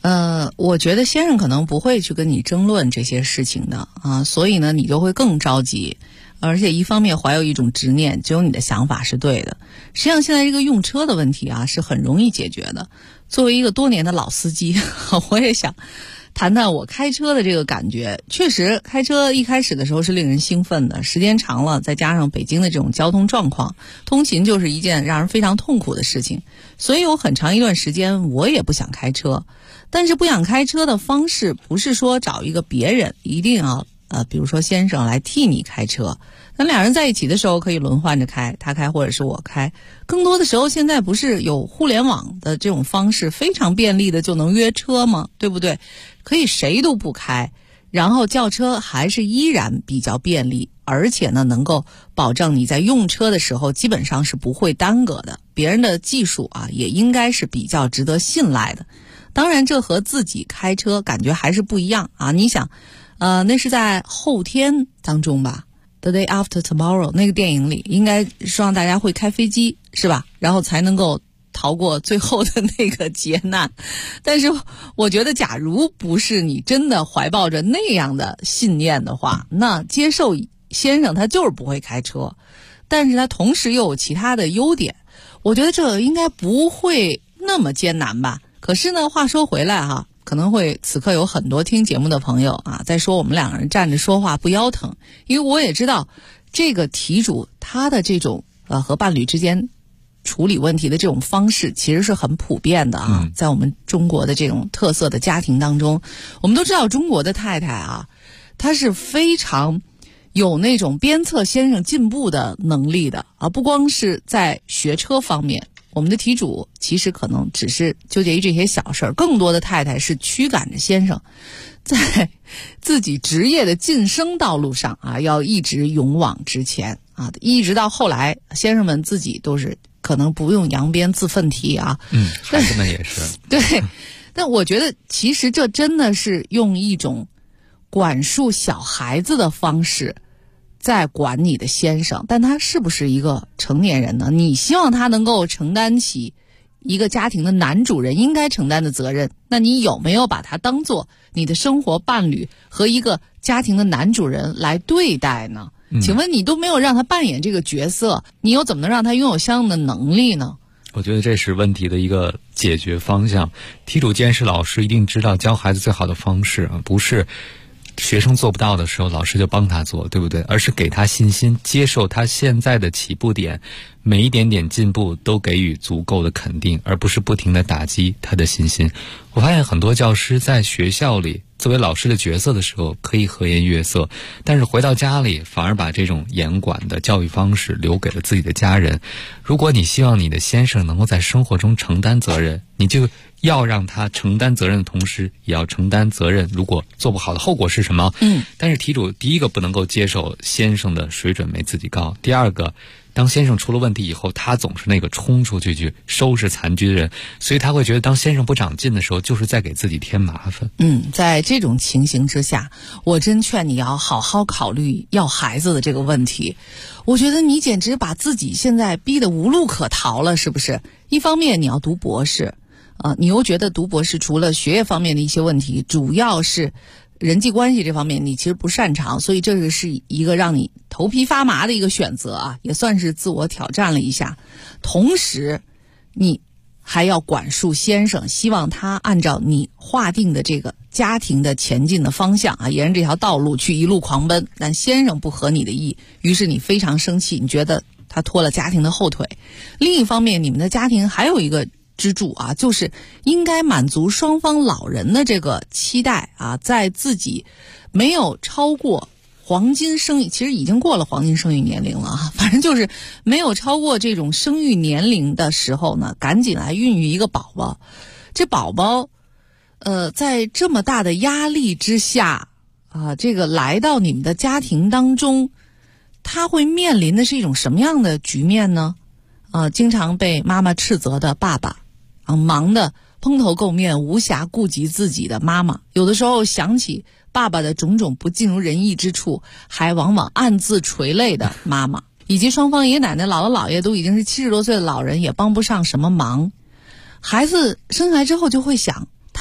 我觉得先生可能不会去跟你争论这些事情的啊，所以呢，你就会更着急，而且一方面怀有一种执念，只有你的想法是对的。实际上，现在这个用车的问题啊，是很容易解决的。作为一个多年的老司机，我也想谈谈我开车的这个感觉。确实，开车一开始的时候是令人兴奋的，时间长了，再加上北京的这种交通状况，通勤就是一件让人非常痛苦的事情。所以有很长一段时间我也不想开车。但是不想开车的方式不是说找一个别人一定要比如说先生来替你开车，咱俩人在一起的时候可以轮换着开，他开或者是我开。更多的时候现在不是有互联网的这种方式非常便利的就能约车吗？对不对？可以谁都不开，然后叫车还是依然比较便利，而且呢能够保证你在用车的时候基本上是不会耽搁的，别人的技术啊也应该是比较值得信赖的。当然这和自己开车感觉还是不一样啊！你想那是在后天当中吧， The Day After Tomorrow 那个电影里应该是让大家会开飞机是吧，然后才能够逃过最后的那个劫难。但是我觉得假如不是你真的怀抱着那样的信念的话，那接受先生他就是不会开车，但是他同时又有其他的优点，我觉得这应该不会那么艰难吧。可是呢，话说回来哈，可能会此刻有很多听节目的朋友啊，在说我们两个人站着说话不腰疼，因为我也知道这个题主他的这种和伴侣之间处理问题的这种方式其实是很普遍的啊，在我们中国的这种特色的家庭当中，我们都知道中国的太太啊，她是非常有那种鞭策先生进步的能力的啊，不光是在学车方面。我们的题主其实可能只是纠结于这些小事儿，更多的太太是驱赶着先生在自己职业的晋升道路上啊，要一直勇往直前啊，一直到后来先生们自己都是可能不用扬鞭自奋蹄啊， 孩子们也是对，但我觉得其实这真的是用一种管束小孩子的方式在管你的先生，但他是不是一个成年人呢？你希望他能够承担起一个家庭的男主人应该承担的责任，那你有没有把他当做你的生活伴侣和一个家庭的男主人来对待呢？请问你都没有让他扮演这个角色，你又怎么能让他拥有相应的能力呢？ 我觉得这是问题的一个解决方向。题主既然是老师，一定知道教孩子最好的方式啊，不是学生做不到的时候老师就帮他做，对不对？而是给他信心，接受他现在的起步点，每一点点进步都给予足够的肯定，而不是不停地打击他的信心。我发现很多教师在学校里作为老师的角色的时候可以和颜悦色，但是回到家里反而把这种严管的教育方式留给了自己的家人。如果你希望你的先生能够在生活中承担责任，你就要让他承担责任的同时也要承担责任，如果做不好的后果是什么？但是题主第一个不能够接受先生的水准没自己高，第二个当先生出了问题以后，他总是那个冲出去去收拾残局的人，所以他会觉得当先生不长进的时候就是在给自己添麻烦。 在这种情形之下，我真劝你要好好考虑要孩子的这个问题。我觉得你简直把自己现在逼得无路可逃了，是不是？一方面你要读博士你又觉得读博士除了学业方面的一些问题，主要是人际关系这方面你其实不擅长，所以这是一个让你头皮发麻的一个选择啊，也算是自我挑战了一下。同时你还要管束先生，希望他按照你划定的这个家庭的前进的方向啊，沿着这条道路去一路狂奔，但先生不合你的意，于是你非常生气，你觉得他拖了家庭的后腿。另一方面，你们的家庭还有一个支柱啊，就是应该满足双方老人的这个期待啊，在自己没有超过黄金生育，其实已经过了黄金生育年龄了啊，反正就是没有超过这种生育年龄的时候呢，赶紧来孕育一个宝宝。这宝宝在这么大的压力之下啊，这个来到你们的家庭当中，他会面临的是一种什么样的局面呢？经常被妈妈斥责的爸爸忙得蓬头垢面，无暇顾及自己的妈妈，有的时候想起爸爸的种种不尽如人意之处，还往往暗自垂泪的妈妈，以及双方爷爷奶奶姥姥姥爷都已经是70多岁的老人，也帮不上什么忙。孩子生下来之后就会想，他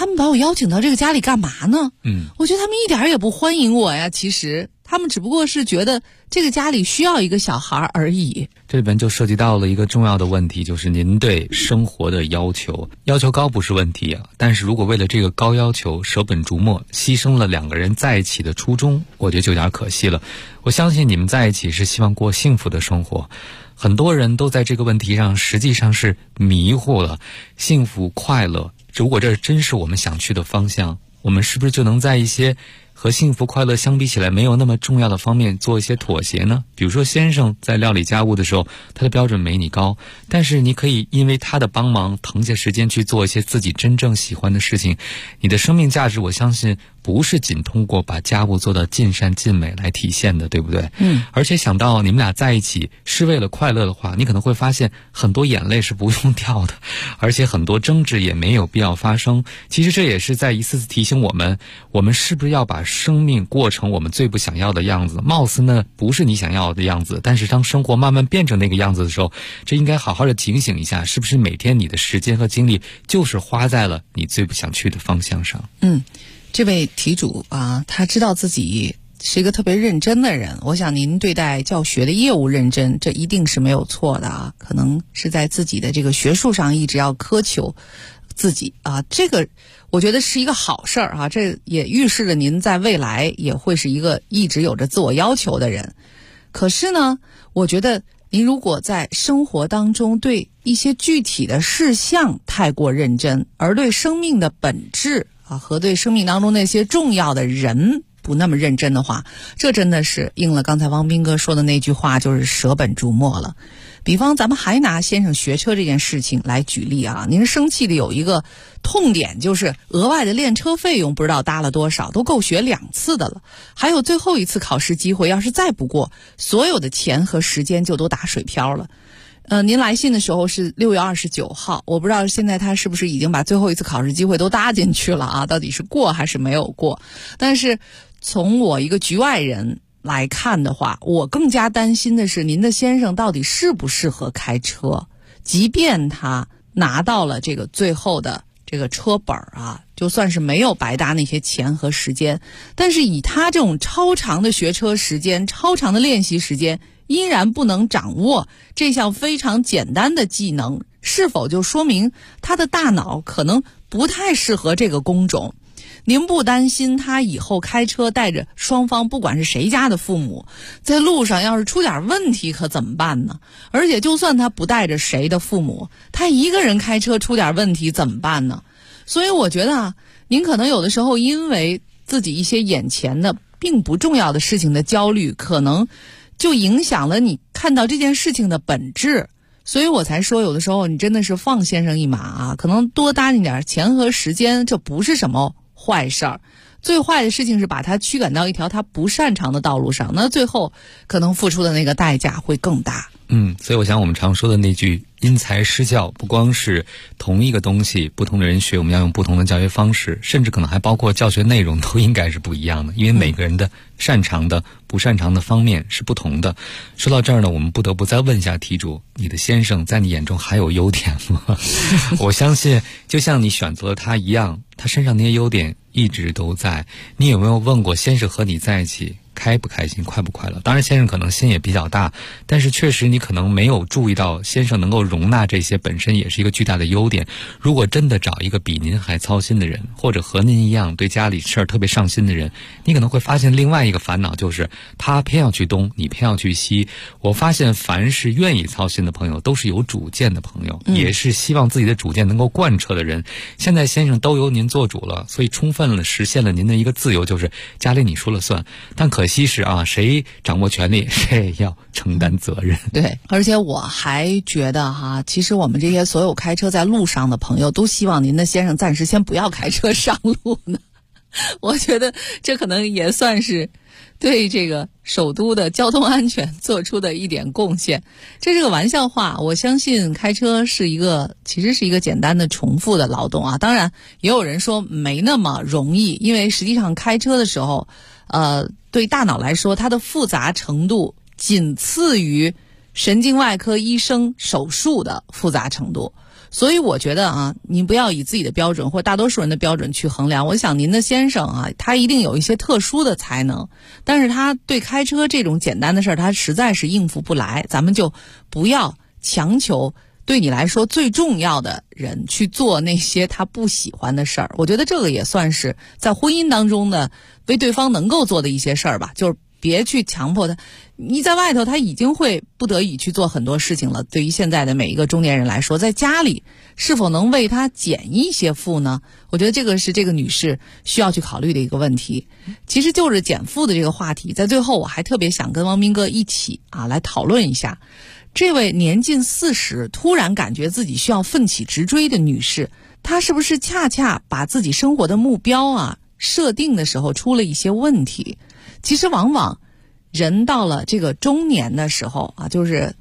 他们把我邀请到这个家里干嘛呢？我觉得他们一点也不欢迎我呀，其实他们只不过是觉得这个家里需要一个小孩而已。 这里边就涉及到了一个重要的问题，就是您对生活的要求高不是问题啊，但是如果为了这个高要求舍本逐末，牺牲了两个人在一起的初衷，我觉得就有点可惜了。我相信你们在一起是希望过幸福的生活，很多人都在这个问题上实际上是迷糊了。幸福快乐，如果这真是我们想去的方向，我们是不是就能在一些和幸福快乐相比起来没有那么重要的方面做一些妥协呢？比如说先生在料理家务的时候，他的标准没你高，但是你可以因为他的帮忙腾下时间去做一些自己真正喜欢的事情。你的生命价值，我相信不是仅通过把家务做到尽善尽美来体现的，对不对？而且想到你们俩在一起是为了快乐的话，你可能会发现很多眼泪是不用掉的，而且很多争执也没有必要发生。其实这也是在一次次提醒我们是不是要把生命过成我们最不想要的样子。貌似呢不是你想要的样子，但是当生活慢慢变成那个样子的时候，这应该好好的警醒一下，是不是每天你的时间和精力就是花在了你最不想去的方向上。 这位题主啊，他知道自己是一个特别认真的人，我想您对待教学的业务认真，这一定是没有错的啊。可能是在自己的这个学术上一直要苛求自己啊，这个我觉得是一个好事儿啊，这也预示着您在未来也会是一个一直有着自我要求的人。可是呢，我觉得您如果在生活当中对一些具体的事项太过认真，而对生命的本质和对生命当中那些重要的人不那么认真的话，这真的是应了刚才汪斌哥说的那句话，就是舍本逐末了。比方咱们还拿先生学车这件事情来举例啊，您生气的有一个痛点，就是额外的练车费用不知道搭了多少，都够学2次的了，还有最后一次考试机会，要是再不过，所有的钱和时间就都打水漂了。您来信的时候是6月29号，我不知道现在他是不是已经把最后一次考试机会都搭进去了啊？到底是过还是没有过？但是从我一个局外人来看的话，我更加担心的是您的先生到底适不适合开车。即便他拿到了这个最后的这个车本啊，就算是没有白搭那些钱和时间，但是以他这种超长的学车时间、超长的练习时间，依然不能掌握这项非常简单的技能，是否就说明他的大脑可能不太适合这个工种？您不担心他以后开车带着双方不管是谁家的父母，在路上要是出点问题可怎么办呢？而且就算他不带着谁的父母，他一个人开车出点问题怎么办呢？所以我觉得啊，您可能有的时候因为自己一些眼前的并不重要的事情的焦虑，可能就影响了你看到这件事情的本质。所以我才说有的时候你真的是放先生一马啊，可能多搭进点钱和时间，这不是什么坏事儿。最坏的事情是把他驱赶到一条他不擅长的道路上，那最后可能付出的那个代价会更大。 所以我想我们常说的那句因材施教，不光是同一个东西不同的人学，我们要用不同的教学方式，甚至可能还包括教学内容都应该是不一样的，因为每个人的擅长的不擅长的方面是不同的。说到这儿呢，我们不得不再问一下题主，你的先生在你眼中还有优点吗？我相信就像你选择了他一样，他身上那些优点一直都在。你有没有问过先生和你在一起开不开心，快不快乐？当然先生可能心也比较大，但是确实你可能没有注意到先生能够容纳这些，本身也是一个巨大的优点。如果真的找一个比您还操心的人，或者和您一样对家里事儿特别上心的人，你可能会发现另外一个烦恼，就是他偏要去东，你偏要去西。我发现凡是愿意操心的朋友都是有主见的朋友，也是希望自己的主见能够贯彻的人。现在先生都由您做主了，所以充分了实现了您的一个自由，就是家里你说了算。但可惜是啊，谁掌握权力谁也要承担责任。 对，而且我还觉得哈，其实我们这些所有开车在路上的朋友都希望您的先生暂时先不要开车上路呢。我觉得这可能也算是对这个首都的交通安全做出的一点贡献。这是个玩笑话，我相信开车其实是一个简单的重复的劳动啊。当然也有人说没那么容易，因为实际上开车的时候对大脑来说它的复杂程度仅次于神经外科医生手术的复杂程度。 所以我觉得啊，您不要以自己的标准或大多数人的标准去衡量。我想您的先生啊，他一定有一些特殊的才能，但是他对开车这种简单的事儿，他实在是应付不来。咱们就不要强求对你来说最重要的人去做那些他不喜欢的事儿。我觉得这个也算是在婚姻当中的为对方能够做的一些事儿吧，就是别去强迫他。你在外头他已经会不得已去做很多事情了，对于现在的每一个中年人来说，在家里是否能为他减一些负呢？我觉得这个是这个女士需要去考虑的一个问题。其实就是减负的这个话题，在最后我还特别想跟汪斌哥一起来讨论一下。这位年近40突然感觉自己需要奋起直追的女士，她是不是恰恰把自己生活的目标设定的时候出了一些问题？其实往往人到了这个中年的时候就是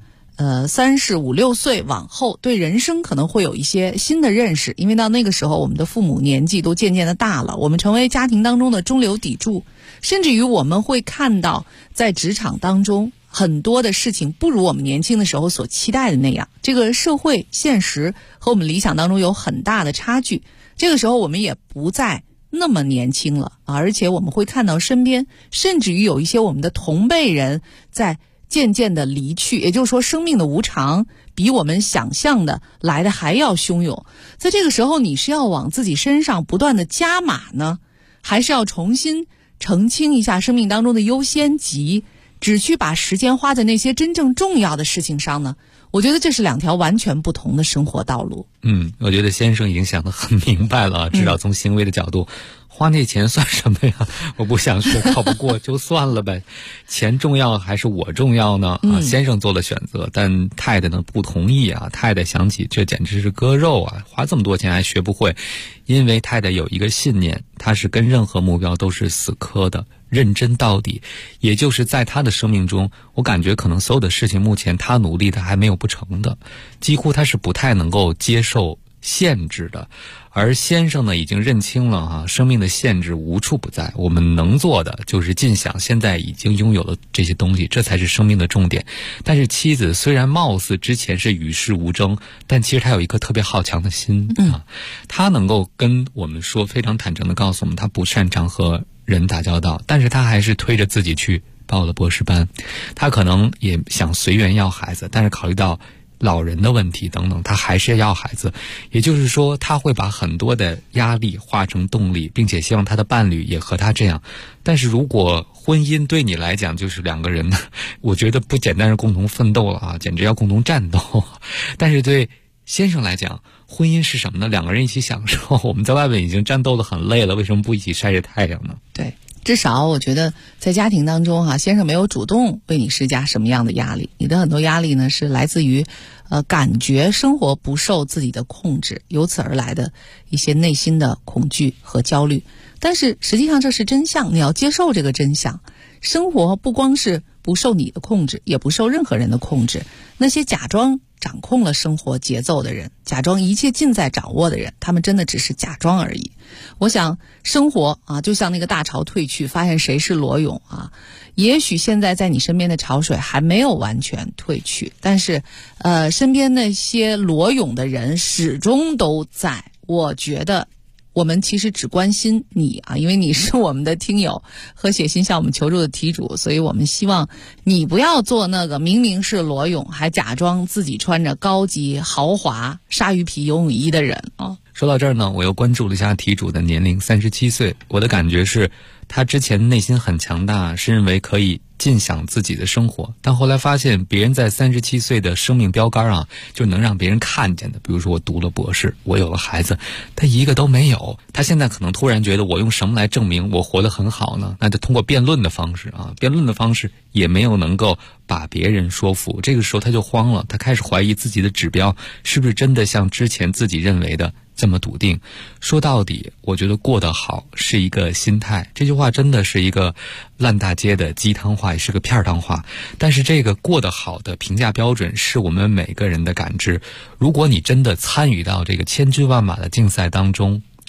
30、50、60岁往后，对人生可能会有一些新的认识，因为到那个时候我们的父母年纪都渐渐的大了，我们成为家庭当中的中流砥柱，甚至于我们会看到在职场当中很多的事情不如我们年轻的时候所期待的那样，这个社会现实和我们理想当中有很大的差距。这个时候我们也不再那么年轻了而且我们会看到身边甚至于有一些我们的同辈人在渐渐的离去，也就是说生命的无常比我们想象的来的还要汹涌。在这个时候，你是要往自己身上不断的加码呢，还是要重新澄清一下生命当中的优先级，只去把时间花在那些真正重要的事情上呢？我觉得这是2条完全不同的生活道路。 我觉得先生已经想得很明白了，至少从行为的角度，花那钱算什么呀？我不想学，考不过就算了呗。钱重要还是我重要呢？先生做了选择，但太太呢不同意太太想起这简直是割肉花这么多钱还学不会。因为太太有一个信念，她是跟任何目标都是死磕的，认真到底。也就是在她的生命中，我感觉可能所有的事情目前她努力的还没有不成的，几乎她是不太能够接受限制的。而先生呢已经认清了生命的限制无处不在，我们能做的就是尽享现在已经拥有的这些东西，这才是生命的重点。但是妻子虽然貌似之前是与世无争，但其实她有一颗特别好强的心她能够跟我们说，非常坦诚地告诉我们，她不擅长和人打交道，但是她还是推着自己去报了博士班。她可能也想随缘要孩子，但是考虑到老人的问题等等，他还是要孩子。也就是说，他会把很多的压力化成动力，并且希望他的伴侣也和他这样。但是如果婚姻对你来讲就是2个人呢，我觉得不简单是共同奋斗了简直要共同战斗。但是对先生来讲，婚姻是什么呢？2个人一起享受。我们在外面已经战斗得很累了，为什么不一起晒晒太阳呢？ 对，至少我觉得在家庭当中先生没有主动为你施加什么样的压力，你的很多压力呢是来自于感觉生活不受自己的控制，由此而来的一些内心的恐惧和焦虑。但是实际上这是真相，你要接受这个真相。生活不光是不受你的控制，也不受任何人的控制。那些假装掌控了生活节奏的人，假装一切尽在掌握的人，他们真的只是假装而已。我想生活就像那个大潮退去，发现谁是裸泳也许现在在你身边的潮水还没有完全退去，但是身边那些裸泳的人始终都在。我觉得我们其实只关心你因为你是我们的听友和写信向我们求助的题主，所以我们希望你不要做那个明明是裸泳还假装自己穿着高级豪华鲨鱼皮游泳衣的人说到这儿呢，我又关注了一下题主的年龄37岁，我的感觉是他之前内心很强大，是认为可以尽享自己的生活，但后来发现别人在37岁的生命标杆就能让别人看见的，比如说我读了博士，我有了孩子，他一个都没有。他现在可能突然觉得我用什么来证明我活得很好呢？那就通过辩论的方式辩论的方式也没有能够把别人说服。这个时候他就慌了，他开始怀疑自己的指标是不是真的像之前自己认为的这么笃定。说到底，我觉得过得好是一个心态，这句话真的是一个烂大街的鸡汤话，也是个片儿汤话。但是这个过得好的评价标准是我们每个人的感知。如果你真的参与到这个千军万马的竞赛当中，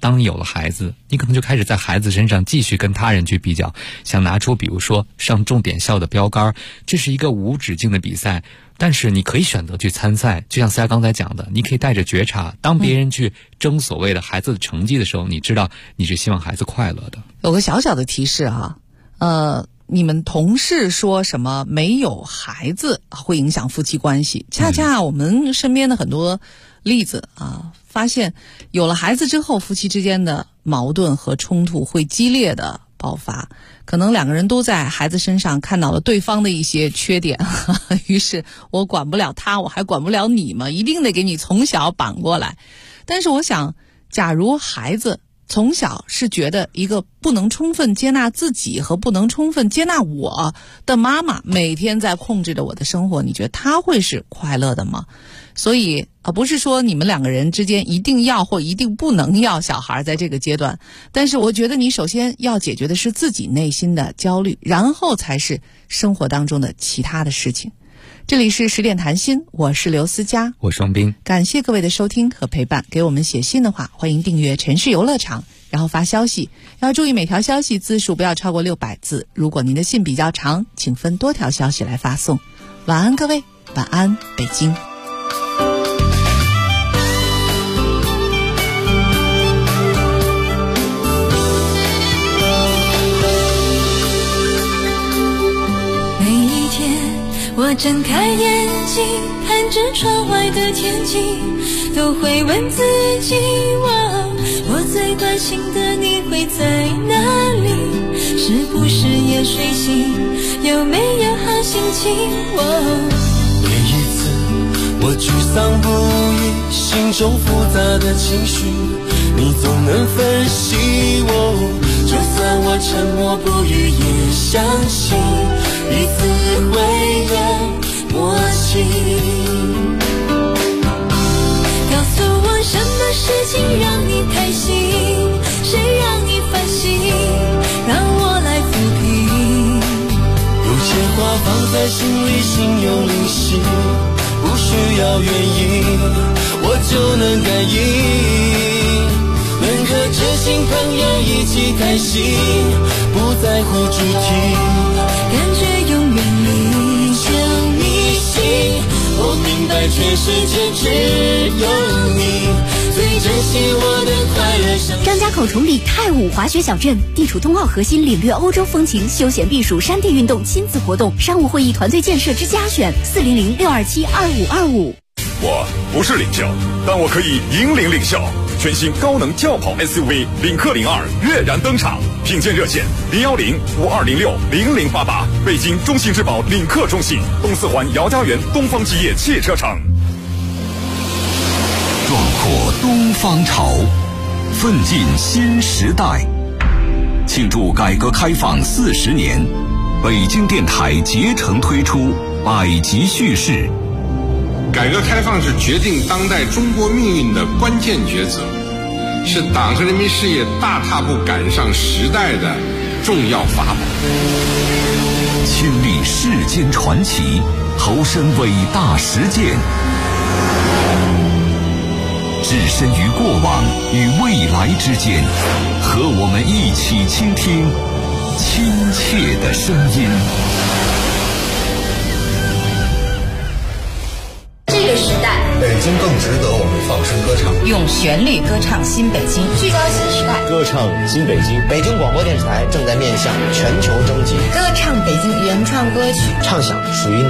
当你有了孩子，你可能就开始在孩子身上继续跟他人去比较，想拿出比如说上重点校的标杆，这是一个无止境的比赛。但是你可以选择去参赛，就像思佳刚才讲的，你可以带着觉察，当别人去争所谓的孩子的成绩的时候，你知道你是希望孩子快乐的。 有个小小的提示哈，你们同事说什么没有孩子会影响夫妻关系，恰恰我们身边的很多例子发现有了孩子之后，夫妻之间的矛盾和冲突会激烈的爆发，可能两个人都在孩子身上看到了对方的一些缺点，于是我管不了他，我还管不了你吗？一定得给你从小绑过来。但是我想，假如孩子从小是觉得一个不能充分接纳自己和不能充分接纳我的妈妈每天在控制着我的生活，你觉得他会是快乐的吗？所以不是说你们两个人之间一定要或一定不能要小孩在这个阶段，但是我觉得你首先要解决的是自己内心的焦虑，然后才是生活当中的其他的事情。这里是10点谈心，我是刘思佳， 我是王斌， 感谢各位的收听和陪伴。给我们写信的话，欢迎订阅城市游乐场，然后发消息，要注意每条消息字数不要超过600字。如果您的信比较长，请分多条消息来发送。晚安各位，晚安北京。 我睁开眼睛，看着窗外的天气，都会问自己，我最关心的你会在哪里？是不是也睡醒？有没有好心情？ 每一次我沮丧不已，心中复杂的情绪，你总能分析我。就算我沉默不语，也相信彼此会有默契。 告诉我什么事情让你开心，谁让你烦心，让我来抚平。 有些话放在心里，心有灵犀，不需要原因，我就能感应。能和知心朋友一起开心，不在乎主题， 感觉永远你将你心。我明白全世界只有你最珍惜我的快乐声。 张家口崇礼泰武滑雪小镇，地处冬奥核心，领略欧洲风情，休闲避暑山地运动亲子活动，商务会议团队建设之家选400-627-2525。 我不是领袖，但我可以引领领袖。全新高能轿跑 SUV 领克02跃然登场，品鉴热线010-5206-0088，北京中信质保领克中信，东四环姚家园东方基业汽车城。 壮阔东方潮，奋进新时代。庆祝改革开放40年，北京电台竭诚推出百集叙事。 改革开放是决定当代中国命运的关键抉择，是党和人民事业大踏步赶上时代的重要法宝。 亲历世间传奇，投身伟大实践，置身于过往与未来之间，和我们一起倾听亲切的声音。 这个时代， 北京更值得我们放声歌唱， 用旋律歌唱新北京，聚焦新时代， 歌唱新北京。北京广播电视台正在面向全球征集， 歌唱北京原创歌曲， 唱响属于